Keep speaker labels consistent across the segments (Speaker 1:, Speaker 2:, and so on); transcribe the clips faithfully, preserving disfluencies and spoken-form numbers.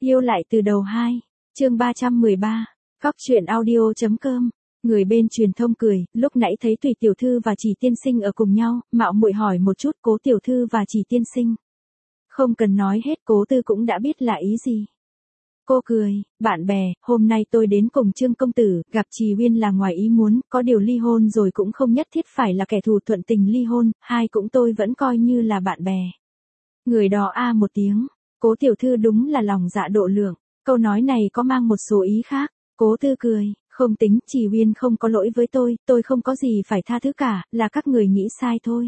Speaker 1: Yêu lại từ đầu hai, chương ba trăm mười ba, Cóc truyện audio.com. Người bên truyền thông cười, lúc nãy thấy Tùy tiểu thư và Chỉ tiên sinh ở cùng nhau, mạo muội hỏi một chút Cố tiểu thư và Chỉ tiên sinh. Không cần nói hết, Cố Tư cũng đã biết là ý gì. Cô cười, bạn bè, hôm nay tôi đến cùng Trương công tử, gặp Trì Uyên là ngoài ý muốn, có điều ly hôn rồi cũng không nhất thiết phải là kẻ thù, thuận tình ly hôn, hai cũng tôi vẫn coi như là bạn bè. Người đó a một tiếng, Cố tiểu thư đúng là lòng dạ độ lượng, câu nói này có mang một số ý khác. Cố Tư cười, không tính, Trì Uyên không có lỗi với tôi, tôi không có gì phải tha thứ cả, là các người nghĩ sai thôi.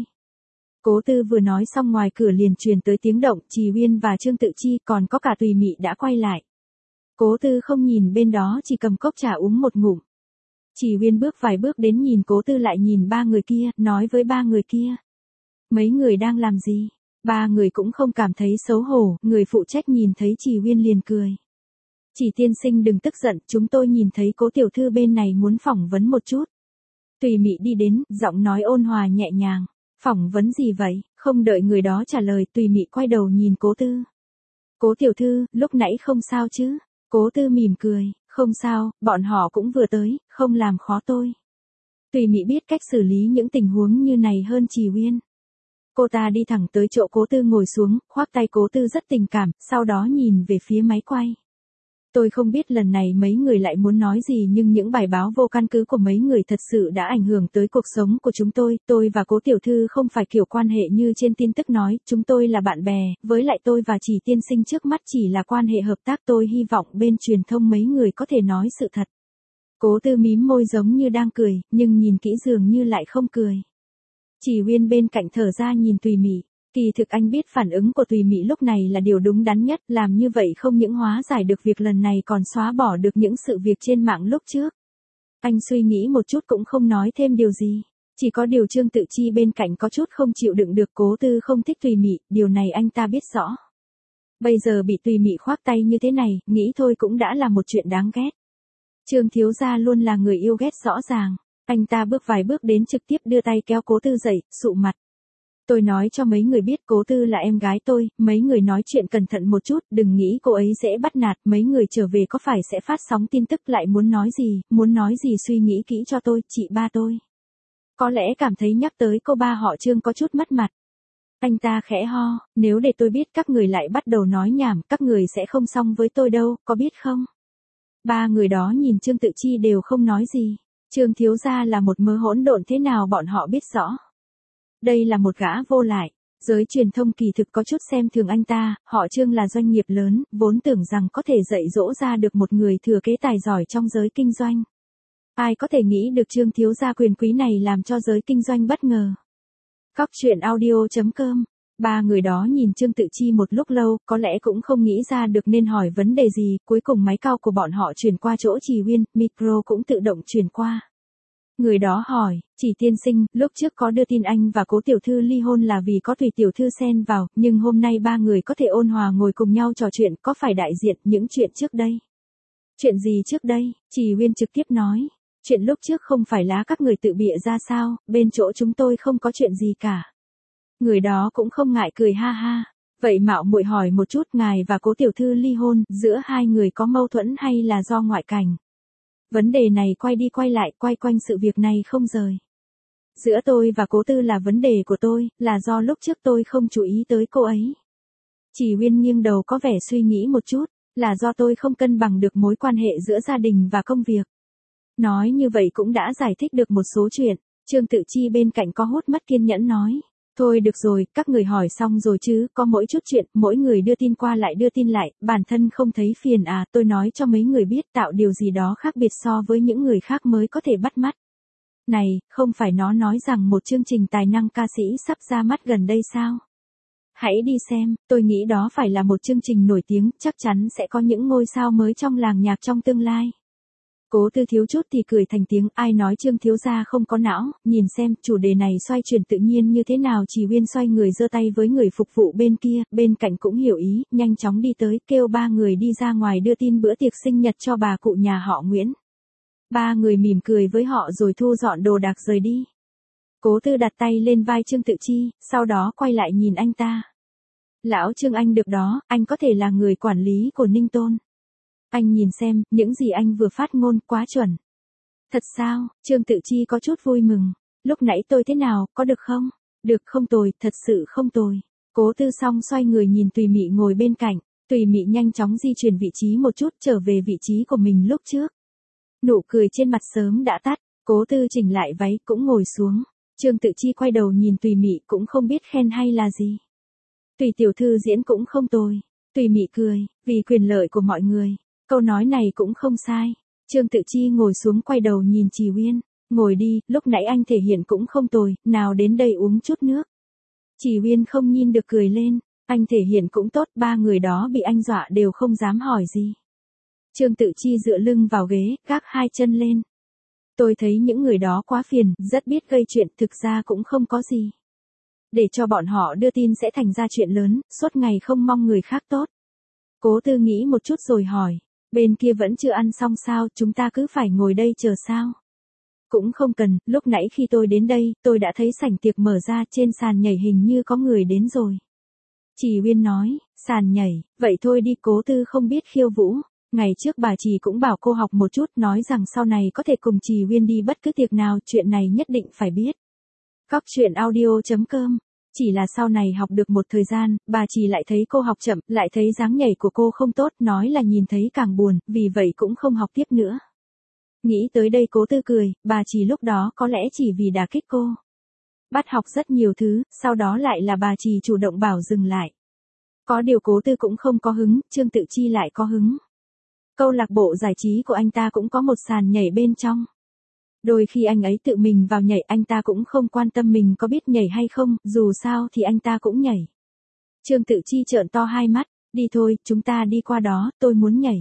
Speaker 1: Cố Tư vừa nói xong ngoài cửa liền truyền tới tiếng động, Trì Uyên và Trương Tự Chi còn có cả Tùy Mị đã quay lại. Cố Tư không nhìn bên đó, chỉ cầm cốc trà uống một ngụm. Trì Uyên bước vài bước đến nhìn Cố Tư lại nhìn ba người kia, nói với ba người kia. Mấy người đang làm gì? Ba người cũng không cảm thấy xấu hổ, người phụ trách nhìn thấy Trì Uyên liền cười. Chỉ tiên sinh đừng tức giận, chúng tôi nhìn thấy Cố tiểu thư bên này muốn phỏng vấn một chút. Tùy Mị đi đến, giọng nói ôn hòa nhẹ nhàng. Phỏng vấn gì vậy? Không đợi người đó trả lời, Tùy Mị quay đầu nhìn Cố Tư. Cố tiểu thư, lúc nãy không sao chứ? Cố Tư mỉm cười, không sao, bọn họ cũng vừa tới, không làm khó tôi. Tùy Mị biết cách xử lý những tình huống như này hơn Trì Uyên. Cô ta đi thẳng tới chỗ Cố Tư ngồi xuống, khoác tay Cố Tư rất tình cảm, sau đó nhìn về phía máy quay. Tôi không biết lần này mấy người lại muốn nói gì nhưng những bài báo vô căn cứ của mấy người thật sự đã ảnh hưởng tới cuộc sống của chúng tôi. Tôi và Cố tiểu thư không phải kiểu quan hệ như trên tin tức nói, chúng tôi là bạn bè, với lại tôi và Chỉ tiên sinh trước mắt chỉ là quan hệ hợp tác. Tôi hy vọng bên truyền thông mấy người có thể nói sự thật. Cố Tư mím môi giống như đang cười, nhưng nhìn kỹ dường như lại không cười. Chỉ Uyên bên cạnh thở ra nhìn Tùy Mị. Kỳ thực anh biết phản ứng của Tùy Mị lúc này là điều đúng đắn nhất, làm như vậy không những hóa giải được việc lần này còn xóa bỏ được những sự việc trên mạng lúc trước. Anh suy nghĩ một chút cũng không nói thêm điều gì. Chỉ có điều Trương Tự Chi bên cạnh có chút không chịu đựng được. Cố Tư không thích Tùy Mị, điều này anh ta biết rõ. Bây giờ bị Tùy Mị khoác tay như thế này, nghĩ thôi cũng đã là một chuyện đáng ghét. Trương thiếu gia luôn là người yêu ghét rõ ràng. Anh ta bước vài bước đến trực tiếp đưa tay kéo Cố Tư dậy, sụ mặt. Tôi nói cho mấy người biết Cố Tư là em gái tôi, mấy người nói chuyện cẩn thận một chút, đừng nghĩ cô ấy dễ bắt nạt, mấy người trở về có phải sẽ phát sóng tin tức lại muốn nói gì, muốn nói gì suy nghĩ kỹ cho tôi, chị ba tôi. Có lẽ cảm thấy nhắc tới cô ba họ Trương có chút mất mặt. Anh ta khẽ ho, nếu để tôi biết các người lại bắt đầu nói nhảm, các người sẽ không xong với tôi đâu, có biết không? Ba người đó nhìn Trương Tự Chi đều không nói gì. Trương thiếu gia là một mớ hỗn độn thế nào bọn họ biết rõ. Đây là một gã vô lại, giới truyền thông kỳ thực có chút xem thường anh ta, họ Trương là doanh nghiệp lớn, vốn tưởng rằng có thể dạy dỗ ra được một người thừa kế tài giỏi trong giới kinh doanh. Ai có thể nghĩ được Trương thiếu gia quyền quý này làm cho giới kinh doanh bất ngờ. Cóc truyện audio.com. Ba người đó nhìn Trương Tự Chi một lúc lâu, có lẽ cũng không nghĩ ra được nên hỏi vấn đề gì, cuối cùng máy cao của bọn họ chuyển qua chỗ Trì Uyên, micro cũng tự động chuyển qua. Người đó hỏi, Chỉ tiên sinh, lúc trước có đưa tin anh và Cố tiểu thư ly hôn là vì có Tùy tiểu thư xen vào, nhưng hôm nay ba người có thể ôn hòa ngồi cùng nhau trò chuyện, có phải đại diện những chuyện trước đây? Chuyện gì trước đây? Trì Uyên trực tiếp nói, chuyện lúc trước không phải là các người tự bịa ra sao, bên chỗ chúng tôi không có chuyện gì cả. Người đó cũng không ngại cười ha ha. Vậy mạo muội hỏi một chút, ngài và Cố tiểu thư ly hôn, giữa hai người có mâu thuẫn hay là do ngoại cảnh? Vấn đề này quay đi quay lại, quay quanh sự việc này không rời. Giữa tôi và Cố Tư là vấn đề của tôi, là do lúc trước tôi không chú ý tới cô ấy. Chỉ Uyên nghiêng đầu có vẻ suy nghĩ một chút, là do tôi không cân bằng được mối quan hệ giữa gia đình và công việc. Nói như vậy cũng đã giải thích được một số chuyện. Trương Tự Chi bên cạnh có hút mất kiên nhẫn nói. Thôi được rồi, các người hỏi xong rồi chứ, có mỗi chút chuyện, mỗi người đưa tin qua lại đưa tin lại, bản thân không thấy phiền à, tôi nói cho mấy người biết tạo điều gì đó khác biệt so với những người khác mới có thể bắt mắt. Này, không phải nó nói rằng một chương trình tài năng ca sĩ sắp ra mắt gần đây sao? Hãy đi xem, tôi nghĩ đó phải là một chương trình nổi tiếng, chắc chắn sẽ có những ngôi sao mới trong làng nhạc trong tương lai. Cố Tư thiếu chút thì cười thành tiếng, ai nói Trương thiếu gia không có não, nhìn xem, chủ đề này xoay chuyển tự nhiên như thế nào. Chỉ Uyên xoay người giơ tay với người phục vụ bên kia, bên cạnh cũng hiểu ý, nhanh chóng đi tới, kêu ba người đi ra ngoài đưa tin bữa tiệc sinh nhật cho bà cụ nhà họ Nguyễn. Ba người mỉm cười với họ rồi thu dọn đồ đạc rời đi. Cố Tư đặt tay lên vai Trương Tự Chi, sau đó quay lại nhìn anh ta. Lão Trương anh được đó, anh có thể là người quản lý của Ninh Tôn. Anh nhìn xem, những gì anh vừa phát ngôn quá chuẩn. Thật sao? Trương Tự Chi có chút vui mừng. Lúc nãy tôi thế nào, có được không? Được không tồi, thật sự không tồi. Cố Tư Song xoay người nhìn Tùy Mị ngồi bên cạnh. Tùy Mị nhanh chóng di chuyển vị trí một chút trở về vị trí của mình lúc trước. Nụ cười trên mặt sớm đã tắt, Cố Tư chỉnh lại váy cũng ngồi xuống. Trương Tự Chi quay đầu nhìn Tùy Mị cũng không biết khen hay là gì. Tùy tiểu thư diễn cũng không tồi. Tùy Mị cười, vì quyền lợi của mọi người. Câu nói này cũng không sai. Trương Tự Chi ngồi xuống quay đầu nhìn Trì Uyên. Ngồi đi, lúc nãy anh thể hiện cũng không tồi, nào đến đây uống chút nước. Trì Uyên không nhìn được cười lên. Anh thể hiện cũng tốt, ba người đó bị anh dọa đều không dám hỏi gì. Trương Tự Chi dựa lưng vào ghế, gác hai chân lên. Tôi thấy những người đó quá phiền, rất biết gây chuyện, thực ra cũng không có gì. Để cho bọn họ đưa tin sẽ thành ra chuyện lớn, suốt ngày không mong người khác tốt. Cố Tư nghĩ một chút rồi hỏi, bên kia vẫn chưa ăn xong sao, chúng ta cứ phải ngồi đây chờ sao? Cũng không cần, lúc nãy khi tôi đến đây, tôi đã thấy sảnh tiệc mở ra, trên sàn nhảy hình như có người đến rồi. Trì Uyên nói, sàn nhảy, vậy thôi đi. Cố Tư không biết khiêu vũ. Ngày trước bà Trì cũng bảo cô học một chút, nói rằng sau này có thể cùng Trì Uyên đi bất cứ tiệc nào, chuyện này nhất định phải biết. Cóc truyện audio chấm com. Chỉ là sau này học được một thời gian, bà Trì lại thấy cô học chậm, lại thấy dáng nhảy của cô không tốt, nói là nhìn thấy càng buồn, vì vậy cũng không học tiếp nữa. Nghĩ tới đây Cố Tư cười, bà Trì lúc đó có lẽ chỉ vì đả kích cô. Bắt học rất nhiều thứ, sau đó lại là bà Trì chủ động bảo dừng lại. Có điều Cố Tư cũng không có hứng, Trương Tự Chi lại có hứng. Câu lạc bộ giải trí của anh ta cũng có một sàn nhảy bên trong. Đôi khi anh ấy tự mình vào nhảy, anh ta cũng không quan tâm mình có biết nhảy hay không, dù sao thì anh ta cũng nhảy. Trương Tự Chi trợn to hai mắt, đi thôi, chúng ta đi qua đó, tôi muốn nhảy.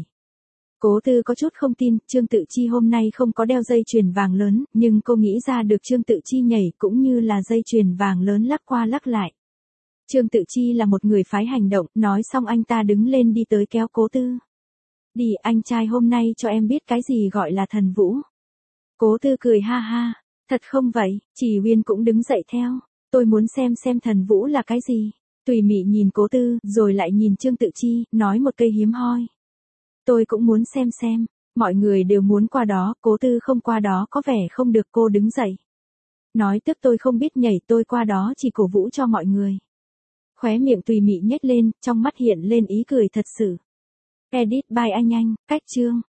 Speaker 1: Cố Tư có chút không tin, Trương Tự Chi hôm nay không có đeo dây chuyền vàng lớn, nhưng cô nghĩ ra được Trương Tự Chi nhảy cũng như là dây chuyền vàng lớn lắc qua lắc lại. Trương Tự Chi là một người phái hành động, nói xong anh ta đứng lên đi tới kéo Cố Tư. Đi, anh trai hôm nay cho em biết cái gì gọi là thần vũ. Cố Tư cười ha ha, thật không vậy, Trì Uyên cũng đứng dậy theo, tôi muốn xem xem thần vũ là cái gì. Tùy Mị nhìn Cố Tư, rồi lại nhìn Trương Tự Chi, nói một cây hiếm hoi. Tôi cũng muốn xem xem, mọi người đều muốn qua đó, Cố Tư không qua đó có vẻ không được, cô đứng dậy. Nói tức tôi không biết nhảy, tôi qua đó chỉ cổ vũ cho mọi người. Khóe miệng Tùy Mị nhếch lên, trong mắt hiện lên ý cười thật sự. Edit by Anh Anh, cách chương.